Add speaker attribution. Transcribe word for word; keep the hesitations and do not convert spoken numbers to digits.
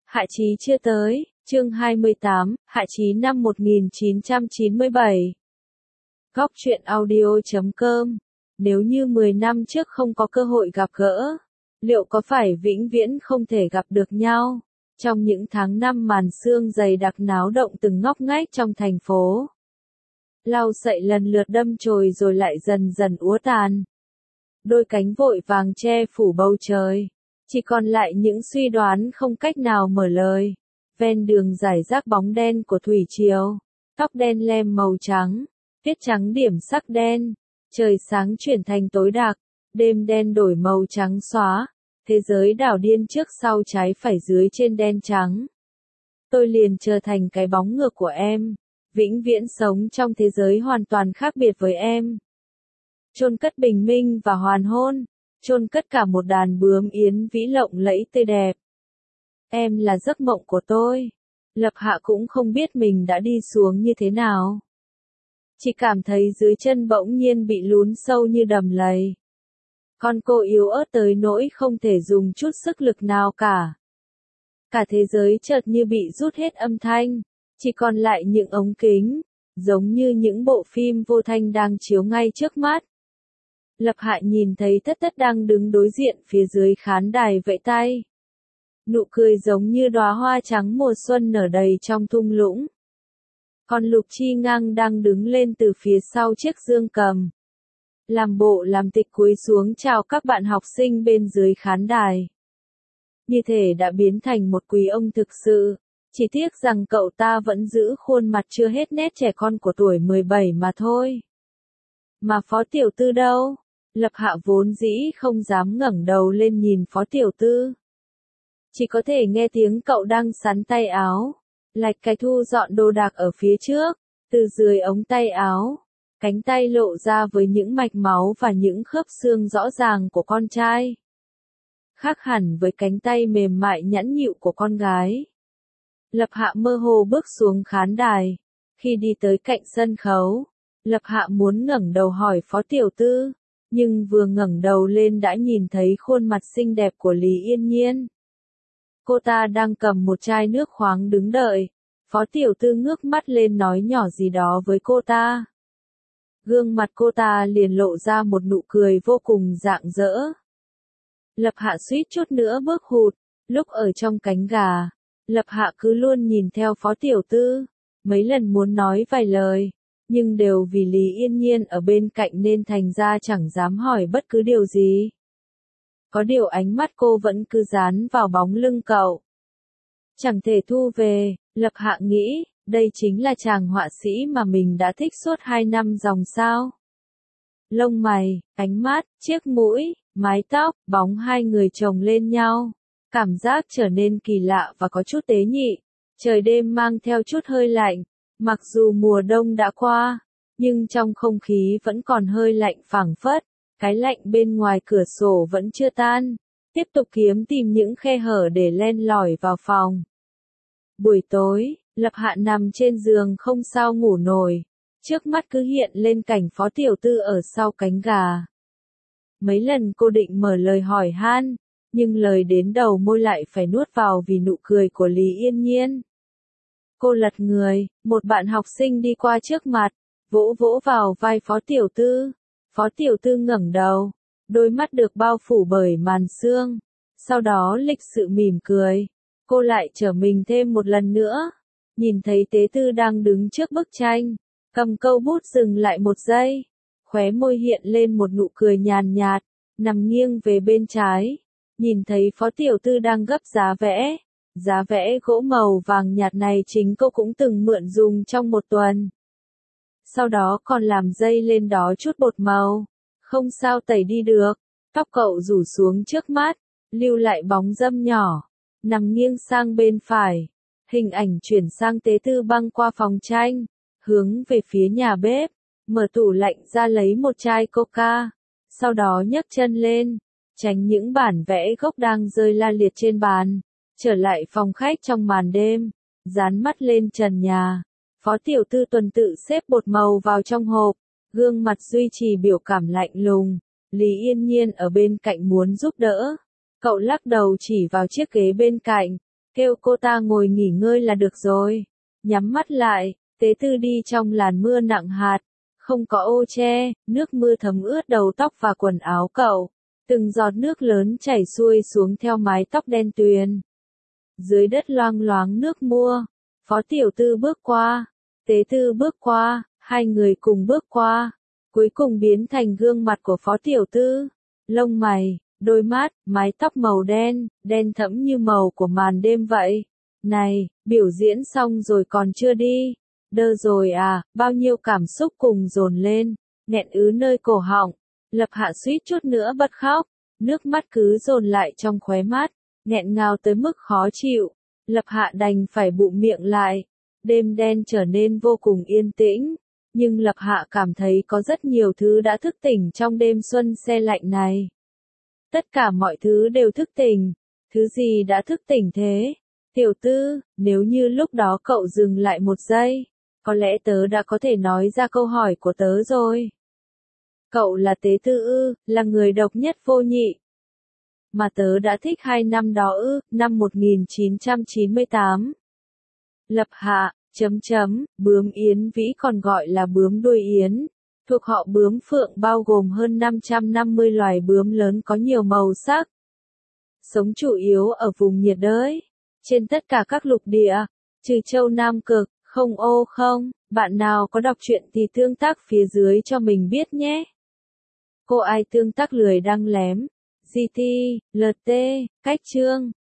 Speaker 1: Hạ Chí chưa tới, chương hai mươi tám, Hạ Chí năm một nghìn chín trăm chín mươi bảy. Góc truyện audio chấm com. Nếu như mười năm trước không có cơ hội gặp gỡ, liệu có phải vĩnh viễn không thể gặp được nhau? Trong những tháng năm màn sương dày đặc náo động từng ngóc ngách trong thành phố. Lau sậy lần lượt đâm chồi rồi lại dần dần úa tàn. Đôi cánh vội vàng che phủ bầu trời. Chỉ còn lại những suy đoán không cách nào mở lời. Ven đường rải rác bóng đen của thủy triều. Tóc đen lem màu trắng. Viết trắng điểm sắc đen. Trời sáng chuyển thành tối đặc. Đêm đen đổi màu trắng xóa. Thế giới đảo điên trước sau trái phải dưới trên đen trắng. Tôi liền trở thành cái bóng ngược của em. Vĩnh viễn sống trong thế giới hoàn toàn khác biệt với em. Chôn cất bình minh và hoàn hôn. Chôn cất cả một đàn bướm yến vĩ lộng lẫy tươi đẹp. Em là giấc mộng của tôi. Lập Hạ cũng không biết mình đã đi xuống như thế nào. Chỉ cảm thấy dưới chân bỗng nhiên bị lún sâu như đầm lầy. Con cô yếu ớt tới nỗi không thể dùng chút sức lực nào cả. Cả thế giới chợt như bị rút hết âm thanh. Chỉ còn lại những ống kính. Giống như những bộ phim vô thanh đang chiếu ngay trước mắt. Lập Hạ nhìn thấy Tất Tất đang đứng đối diện phía dưới khán đài vẫy tay. Nụ cười giống như đóa hoa trắng mùa xuân nở đầy trong thung lũng. Còn Lục Chi Ngang đang đứng lên từ phía sau chiếc dương cầm. Làm bộ làm tịch cúi xuống chào các bạn học sinh bên dưới khán đài. Như thể đã biến thành một quý ông thực sự. Chỉ tiếc rằng cậu ta vẫn giữ khuôn mặt chưa hết nét trẻ con của tuổi mười bảy mà thôi. Mà Phó Tiểu Tư đâu? Lập Hạ vốn dĩ không dám ngẩng đầu lên nhìn Phó Tiểu Tư. Chỉ có thể nghe tiếng cậu đang sắn tay áo. Lạch cái thu dọn đồ đạc ở phía trước. Từ dưới ống tay áo. Cánh tay lộ ra với những mạch máu và những khớp xương rõ ràng của con trai. Khác hẳn với cánh tay mềm mại nhẵn nhịu của con gái. Lập Hạ mơ hồ bước xuống khán đài. Khi đi tới cạnh sân khấu, Lập Hạ muốn ngẩng đầu hỏi Phó Tiểu Tư, nhưng vừa ngẩng đầu lên đã nhìn thấy khuôn mặt xinh đẹp của Lý Yên Nhiên. Cô ta đang cầm một chai nước khoáng đứng đợi. Phó Tiểu Tư ngước mắt lên nói nhỏ gì đó với cô ta. Gương mặt cô ta liền lộ ra một nụ cười vô cùng rạng rỡ. Lập Hạ suýt chút nữa bước hụt. Lúc ở trong cánh gà, Lập Hạ cứ luôn nhìn theo Phó Tiểu Tư, mấy lần muốn nói vài lời, nhưng đều vì Lý Yên Nhiên ở bên cạnh nên thành ra chẳng dám hỏi bất cứ điều gì. Có điều ánh mắt cô vẫn cứ dán vào bóng lưng cậu. Chẳng thể thu về, Lập Hạ nghĩ, đây chính là chàng họa sĩ mà mình đã thích suốt hai năm dòng sao. Lông mày, ánh mắt, chiếc mũi, mái tóc, bóng hai người chồng lên nhau. Cảm giác trở nên kỳ lạ và có chút tế nhị. Trời đêm mang theo chút hơi lạnh. Mặc dù mùa đông đã qua, nhưng trong không khí vẫn còn hơi lạnh phảng phất. Cái lạnh bên ngoài cửa sổ vẫn chưa tan. Tiếp tục kiếm tìm những khe hở để len lỏi vào phòng. Buổi tối, Lập Hạ nằm trên giường không sao ngủ nổi. Trước mắt cứ hiện lên cảnh Phó Tiểu Tư ở sau cánh gà. Mấy lần cô định mở lời hỏi han. Nhưng lời đến đầu môi lại phải nuốt vào vì nụ cười của Lý Yên Nhiên. Cô lật người, một bạn học sinh đi qua trước mặt, vỗ vỗ vào vai Phó Tiểu Tư. Phó Tiểu Tư ngẩng đầu, đôi mắt được bao phủ bởi màn sương. Sau đó lịch sự mỉm cười. Cô lại trở mình thêm một lần nữa. Nhìn thấy Tế Tư đang đứng trước bức tranh, cầm câu bút dừng lại một giây. Khóe môi hiện lên một nụ cười nhàn nhạt, nằm nghiêng về bên trái. Nhìn thấy Phó Tiểu Tư đang gấp giá vẽ. Giá vẽ gỗ màu vàng nhạt này chính cô cũng từng mượn dùng trong một tuần. Sau đó còn làm dây lên đó chút bột màu. Không sao tẩy đi được. Tóc cậu rủ xuống trước mắt. Lưu lại bóng râm nhỏ. Nằm nghiêng sang bên phải. Hình ảnh chuyển sang Tế Tư băng qua phòng tranh. Hướng về phía nhà bếp. Mở tủ lạnh ra lấy một chai coca. Sau đó nhấc chân lên. Tránh những bản vẽ gốc đang rơi la liệt trên bàn. Trở lại phòng khách trong màn đêm. Dán mắt lên trần nhà. Phó Tiểu Tư tuần tự xếp bột màu vào trong hộp. Gương mặt duy trì biểu cảm lạnh lùng. Lý Yên Nhiên ở bên cạnh muốn giúp đỡ. Cậu lắc đầu chỉ vào chiếc ghế bên cạnh. kêu cô ta ngồi nghỉ ngơi là được rồi. Nhắm mắt lại, tế tư đi trong làn mưa nặng hạt, không có ô che, nước mưa thấm ướt đầu tóc và quần áo cậu. Từng giọt nước lớn chảy xuôi xuống theo mái tóc đen tuyền. Dưới đất loang loáng nước mưa, Phó Tiểu Tư bước qua, Tế Tư bước qua, hai người cùng bước qua, cuối cùng biến thành gương mặt của Phó Tiểu Tư. Lông mày, đôi mắt, mái tóc màu đen, đen thẫm như màu của màn đêm vậy. Này, biểu diễn xong rồi còn chưa đi? Đơ rồi à, bao nhiêu cảm xúc cùng dồn lên, nghẹn ứ nơi cổ họng. Lập Hạ suýt chút nữa bật khóc, nước mắt cứ dồn lại trong khóe mắt, nghẹn ngào tới mức khó chịu. Lập Hạ đành phải bụm miệng lại. Đêm đen trở nên vô cùng yên tĩnh, nhưng Lập Hạ cảm thấy có rất nhiều thứ đã thức tỉnh trong đêm xuân se lạnh này. Tất cả mọi thứ đều thức tỉnh. Thứ gì đã thức tỉnh thế? Tiểu Tư, nếu như lúc đó cậu dừng lại một giây, có lẽ tớ đã có thể nói ra câu hỏi của tớ rồi. Cậu là Tế Tư ư, là người độc nhất vô nhị. Mà tớ đã thích hai năm đó ư, năm một nghìn chín trăm chín mươi tám. Lập Hạ, chấm chấm, bướm yến vĩ còn gọi là bướm đuôi yến, thuộc họ bướm phượng bao gồm hơn năm trăm năm mươi loài bướm lớn có nhiều màu sắc. Sống chủ yếu ở vùng nhiệt đới, trên tất cả các lục địa, trừ châu Nam Cực, không ô không, bạn nào có đọc truyện thì tương tác phía dưới cho mình biết nhé. Cô ai tương tác lười đăng lém, giê tê, lờ tê, cách chương.